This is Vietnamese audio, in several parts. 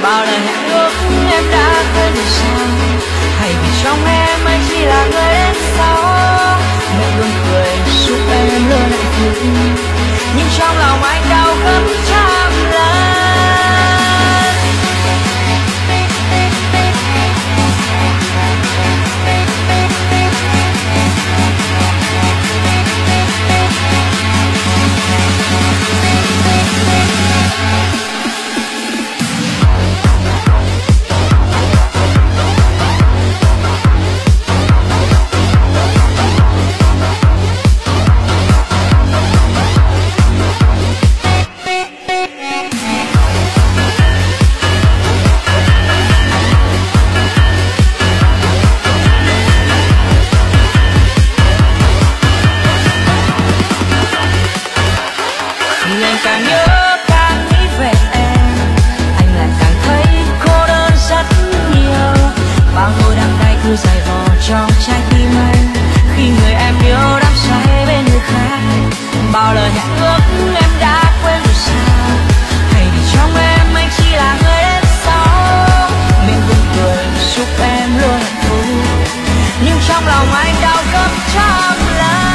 bao lời hẹn ước em đã quên rồi sao, hay vì trong em anh chỉ là người đến sau. Mẹ luôn cười giúp em luôn hạnh phúc, nhưng trong lòng anh đau gấp trăm lần. Dài vò trong trái tim anh khi người em yêu đắm say bên người khác. Bao lời hẹn ước em đã quên rồi sao, hay vì trong em anh chỉ là người đến sau. Miệng luôn cười giúp em luôn hạnh phúc, nhưng trong lòng anh đau gấp trăm lần.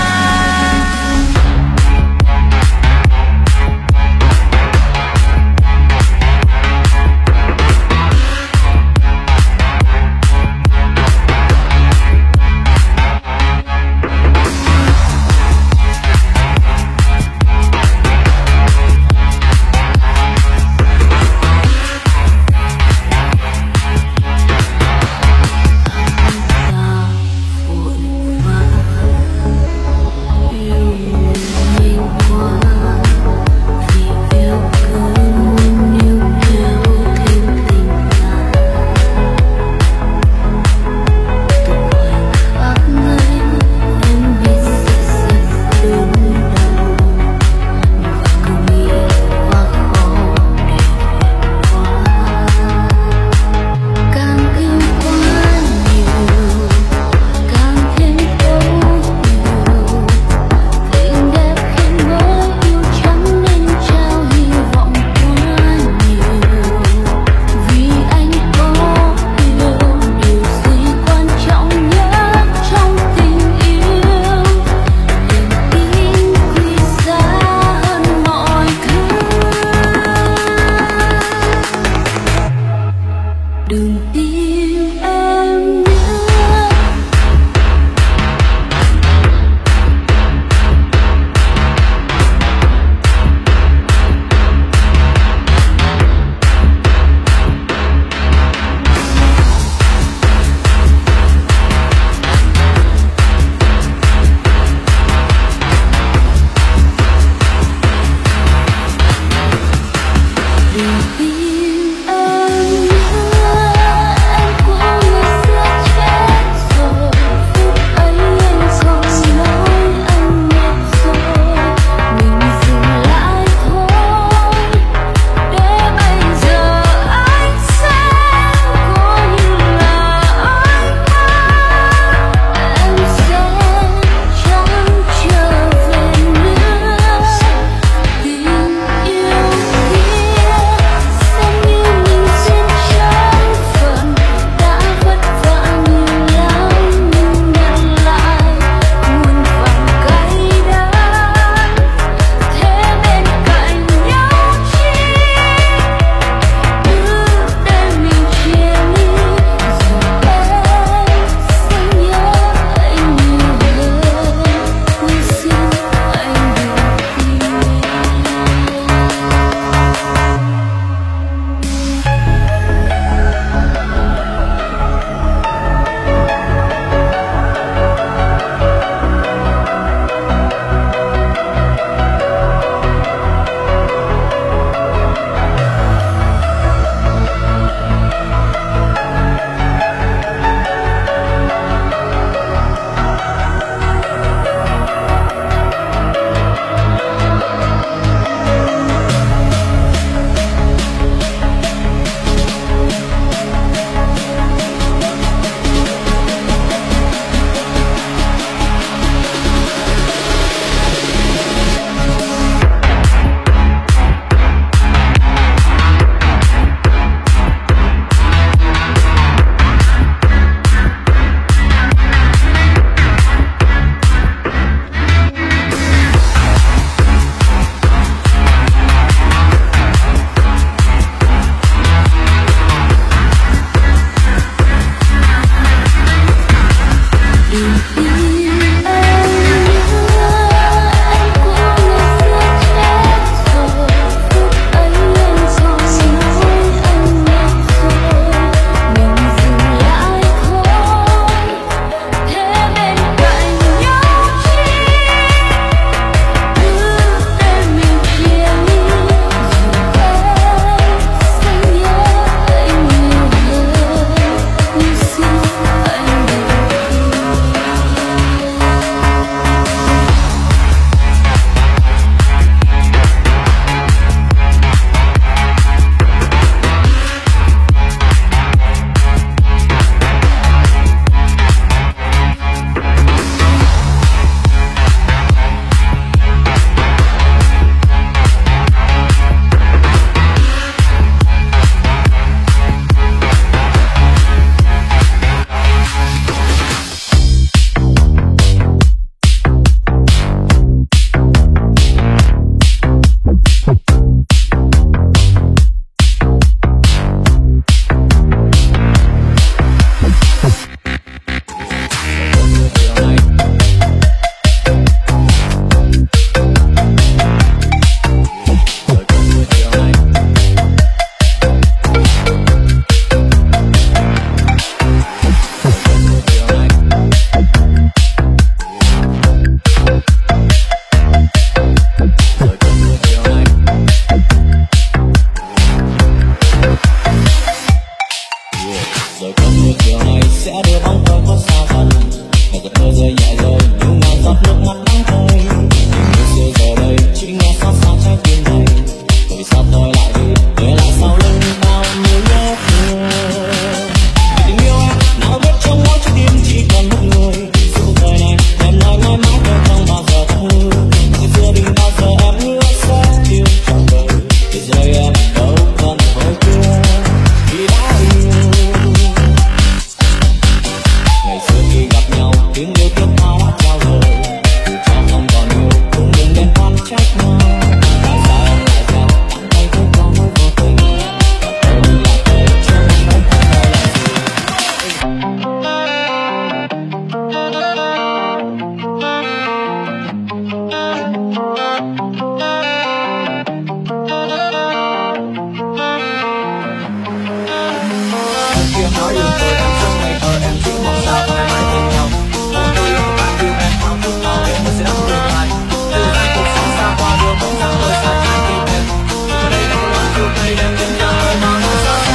nói yêu tôi em rất ngây thơ, em chỉ mong sao mãi mãi bên nhau. Ôi tôi yêu bạn yêu em thao thức nào để tôi sẽ đắm tương lai. Từ nay cuộc sống xa qua đưa bóng dáng rời xa trái tim em. Ở đây là một loạt yêu cây đem đến nhà hơi mà nó xa xa.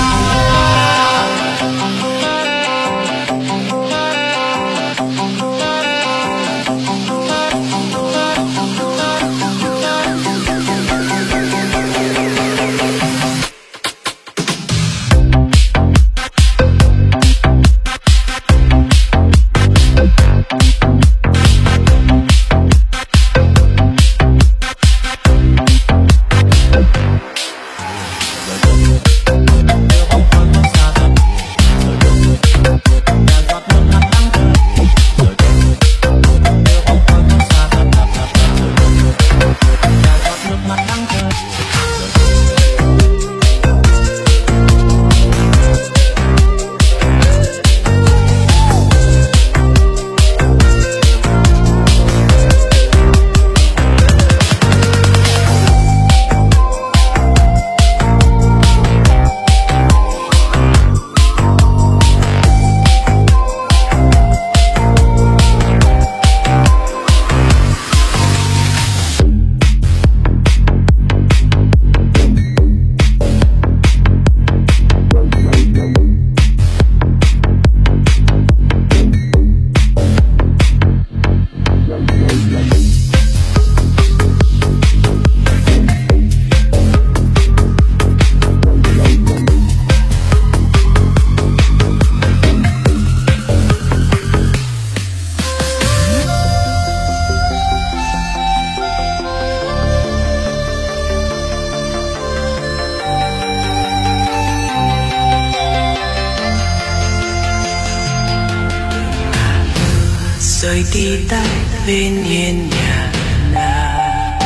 rời đi tay bên hiên nhà nàng,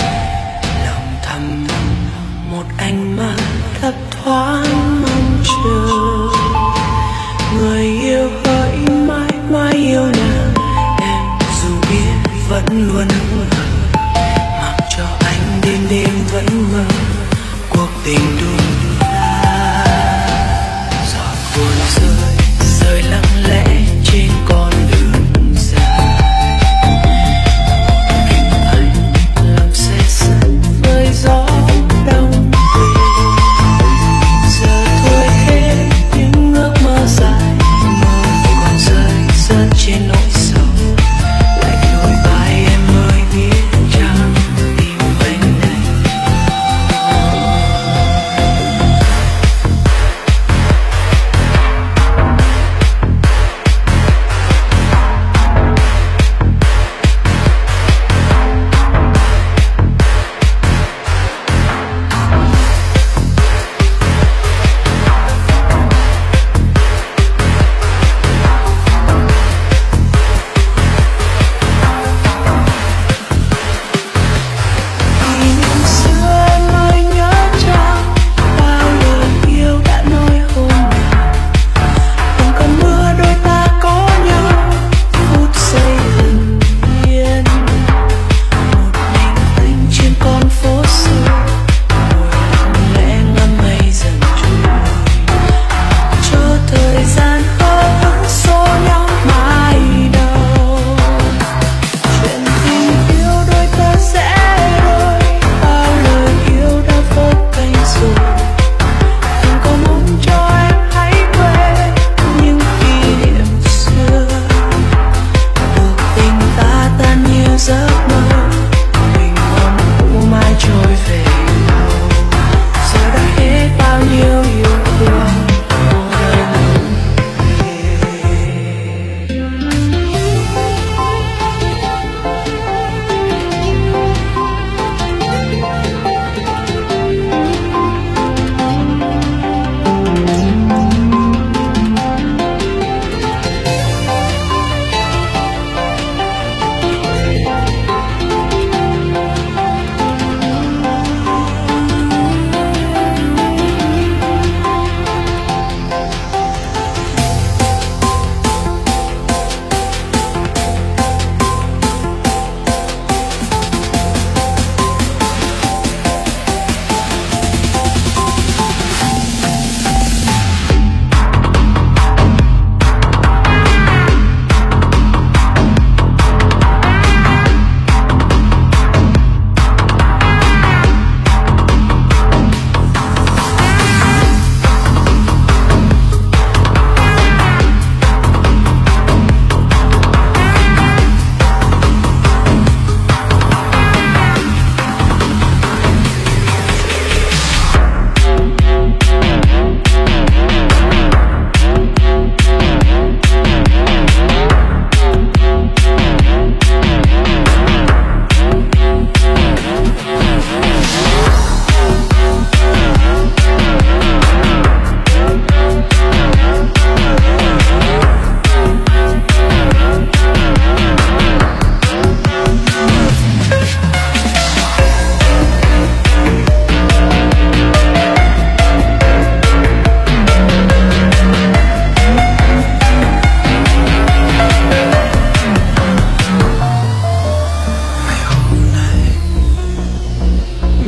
lòng thầm một ánh mắt thấp thoáng mong chờ. Người yêu hỡi mãi mãi yêu nàng, em dù biết vẫn luôn ngờ, mặc cho anh đêm đêm vẫn mơ cuộc tình đôi ta. Giọt buồn rơi rơi lặng lẽ trên con đường dài, hình ảnh lòng xe sắt với gió đông về. Giờ thôi hết những ước mơ dài, mơ còn rơi rớt trên nỗi sầu. Lạnh đôi vai em mới biết chăng tim anh này.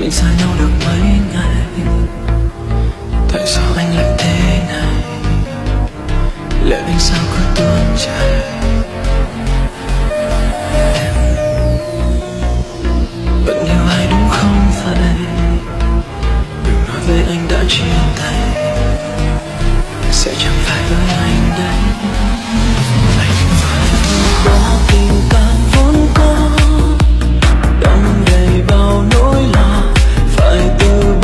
Mình xa nhau được mấy ngày, tại sao anh lại thế này? Lệ anh sao cứ tuôn chảy? Em vẫn yêu ai đúng không vậy? Đừng nói với anh đã chia tay, sẽ chẳng phải với anh đấy. Anh phải có tình cảm vốn có, đong đầy bao nỗi lo, phải từ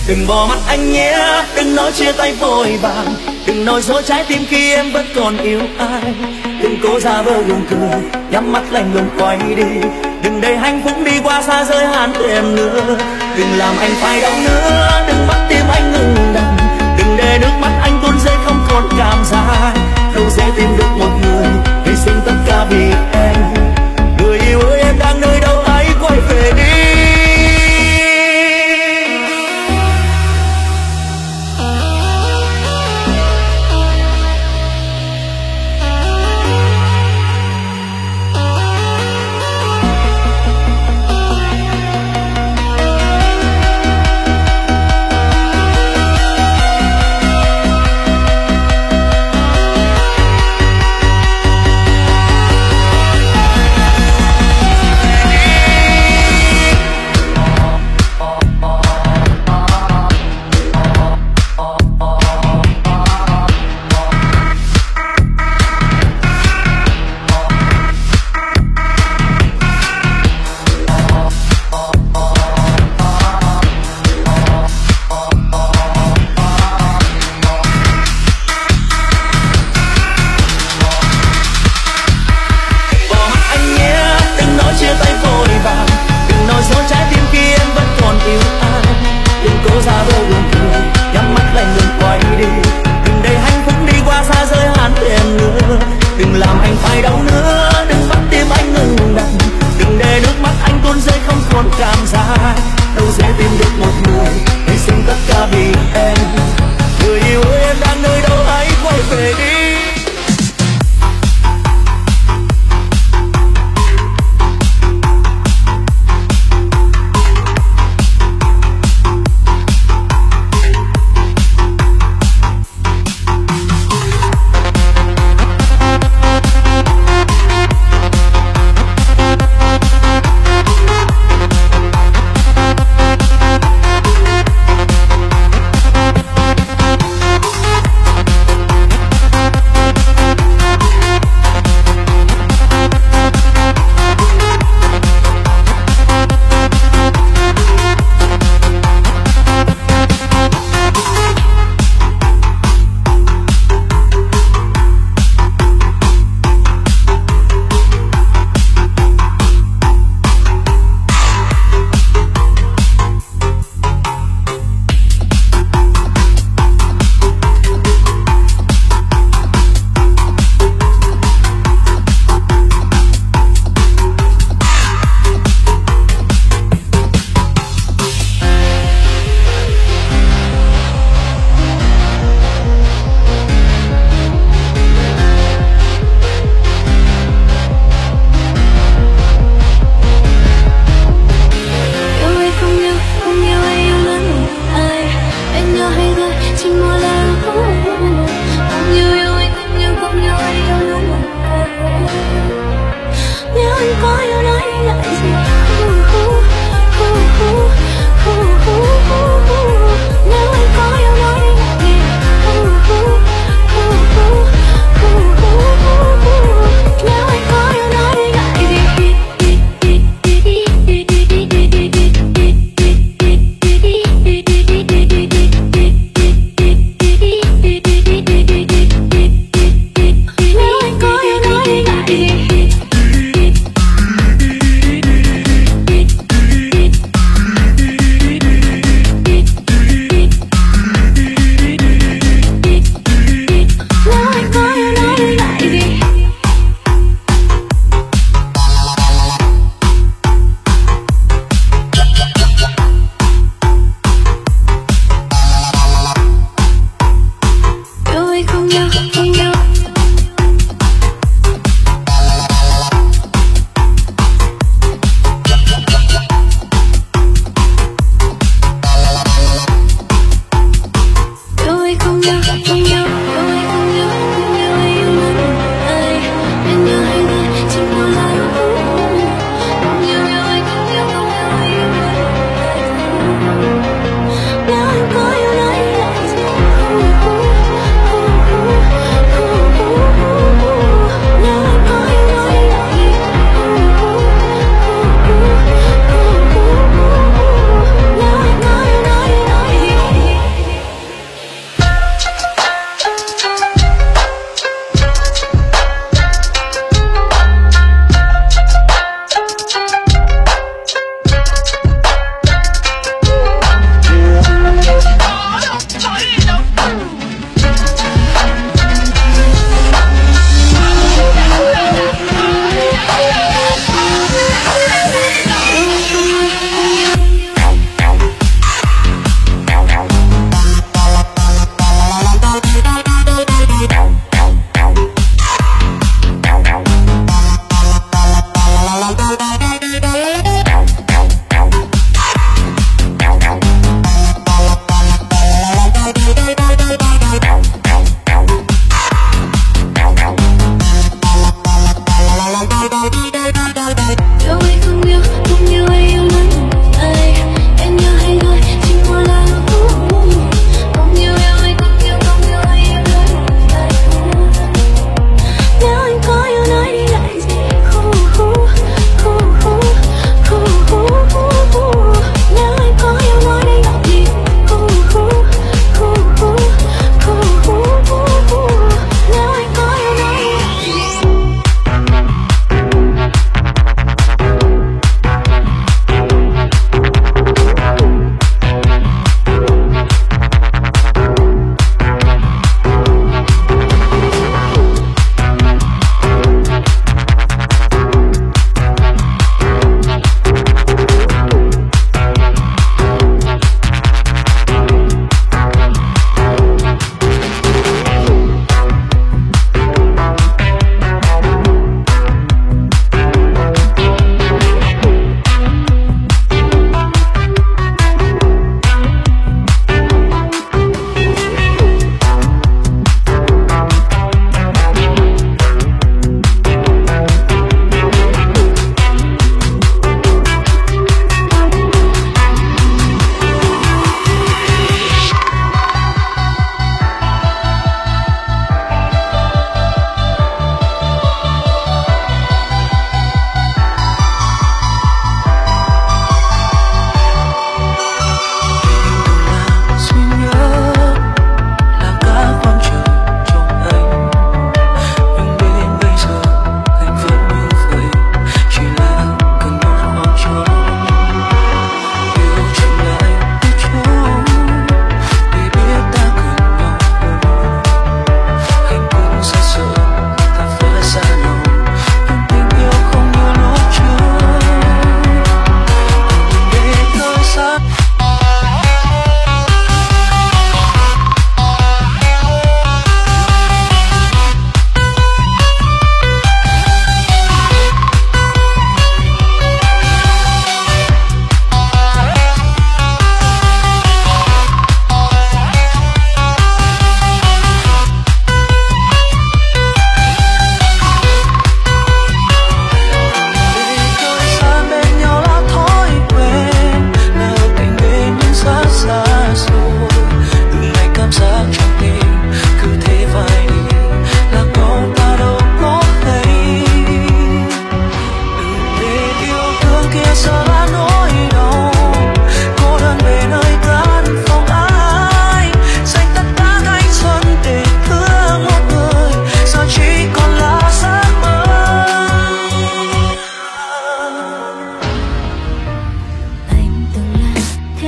Đừng bỏ mắt anh nhé, đừng nói chia tay vội vàng, đừng nói dối trái tim khi em vẫn còn yêu ai. Đừng cố giả vờ gượng cười, nhắm mắt lạnh lùng quay đi. Đừng để hạnh phúc đi qua xa giới hạn của em nữa. Đừng làm anh phải đau nữa, đừng bắt tim anh ngừng đập. Đừng để nước mắt anh tuôn rơi không còn cảm giác. Đâu dễ tìm được một người hy sinh tất cả vì em. Người yêu ơi em đang nơi đâu hãy quay về đi.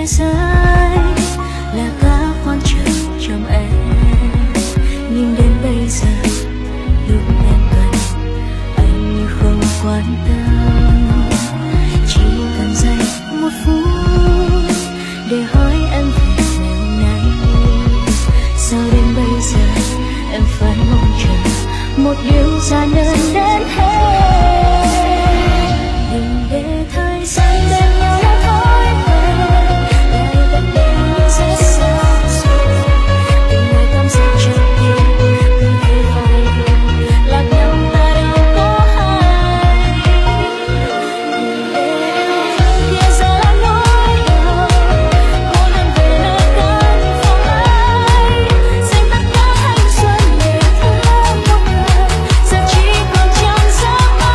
thế giới là cả khoảng trời trong em, nhưng đến bây giờ lúc em gần anh như không quan tâm. Chỉ cần dành một phút để hỏi em về ngày hôm nay, sao đến bây giờ em phải mong chờ một điều xa đơn đến thế. Đừng để thời gian bên nhau là thói quen, lại vẫn để như rất xa rồi. Tình người tâm sự trước kia cứ thế vài điều, lạc nhau ta đâu có hay. Đừng để kia giờ là nỗi đau, cô đơn về nơi căn phòng ấy, dành tất cả thanh xuân để thương một người, giờ chỉ còn trong giấc mơ.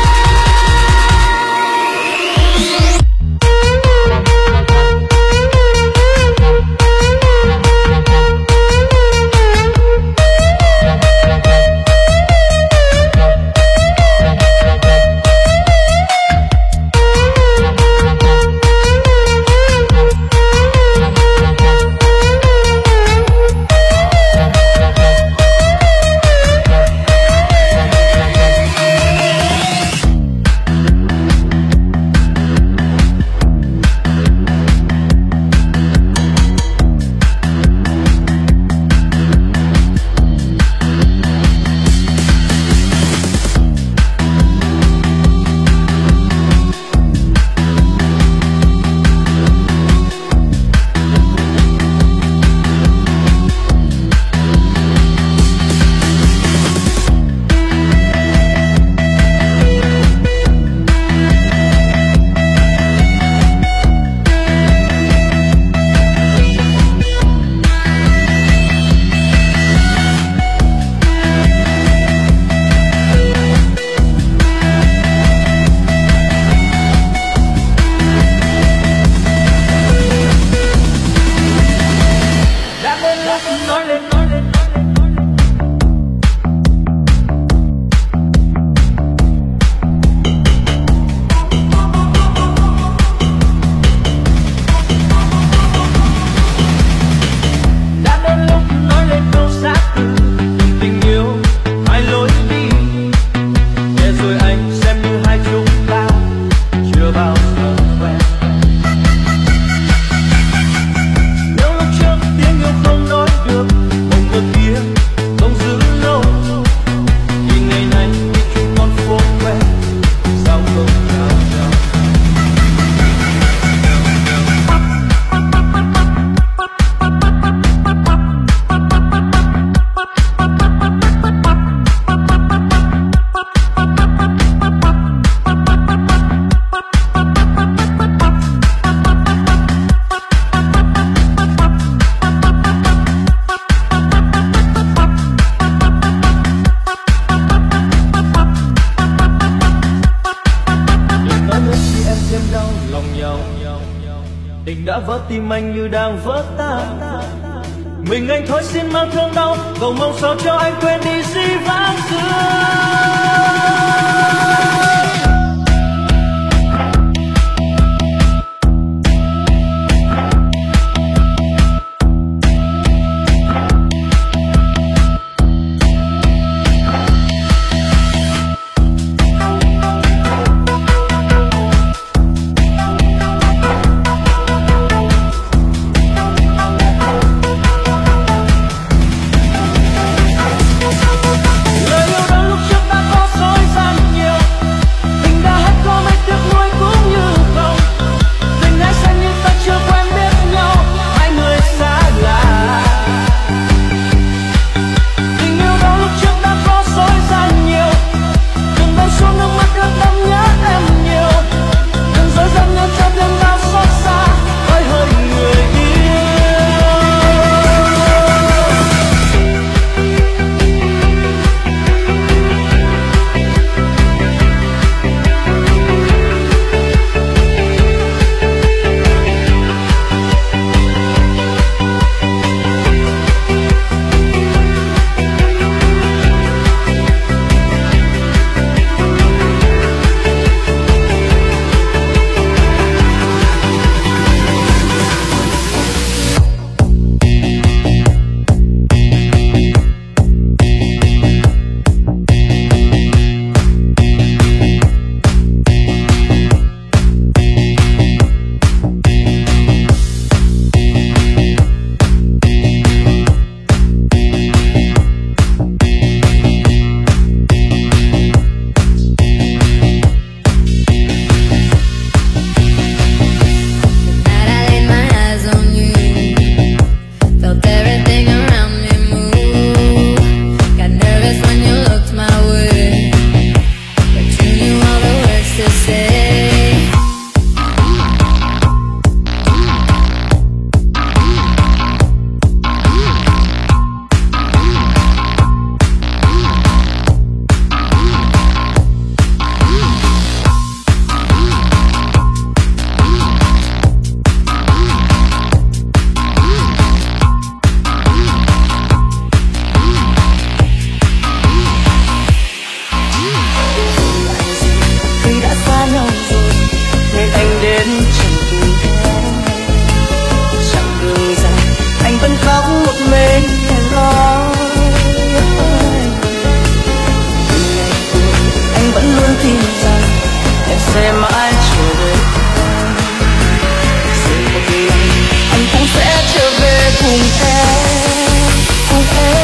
Tình đã vỡ tim anh như đang vỡ tan, mình anh thôi xin mang thương đau, cầu mong sao cho anh quên đi dĩ vãng xưa. Lời yêu đôi lúc trước đã có dối gian, cùng em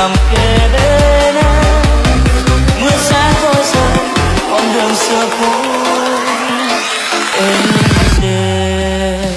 nằm kề bên em. Mưa xa thôi rồi, con đường xưa cũ êm đềm.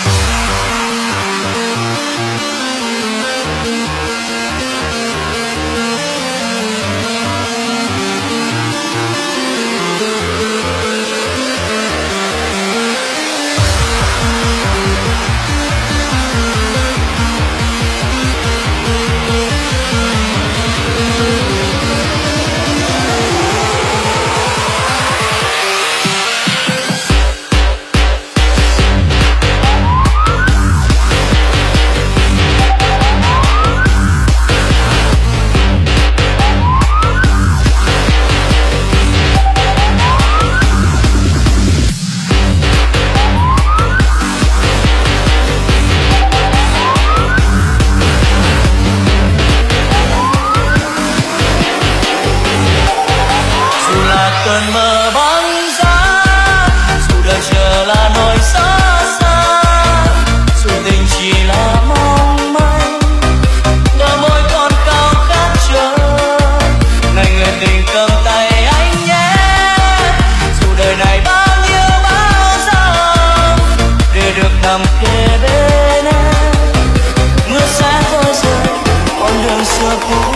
Cơn mơ băng giá, dù đời chờ là nỗi xa xa, dù tình chỉ là mong manh, đôi môi còn cao khát chờ ngày người tình cầm tay anh nhé. Dù đời này bao nhiêu bão giông, để được nằm kề bên em. Mưa xa thôi rồi, con đường xưa cũ.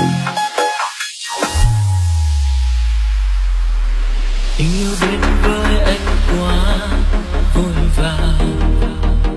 Tình yêu đến với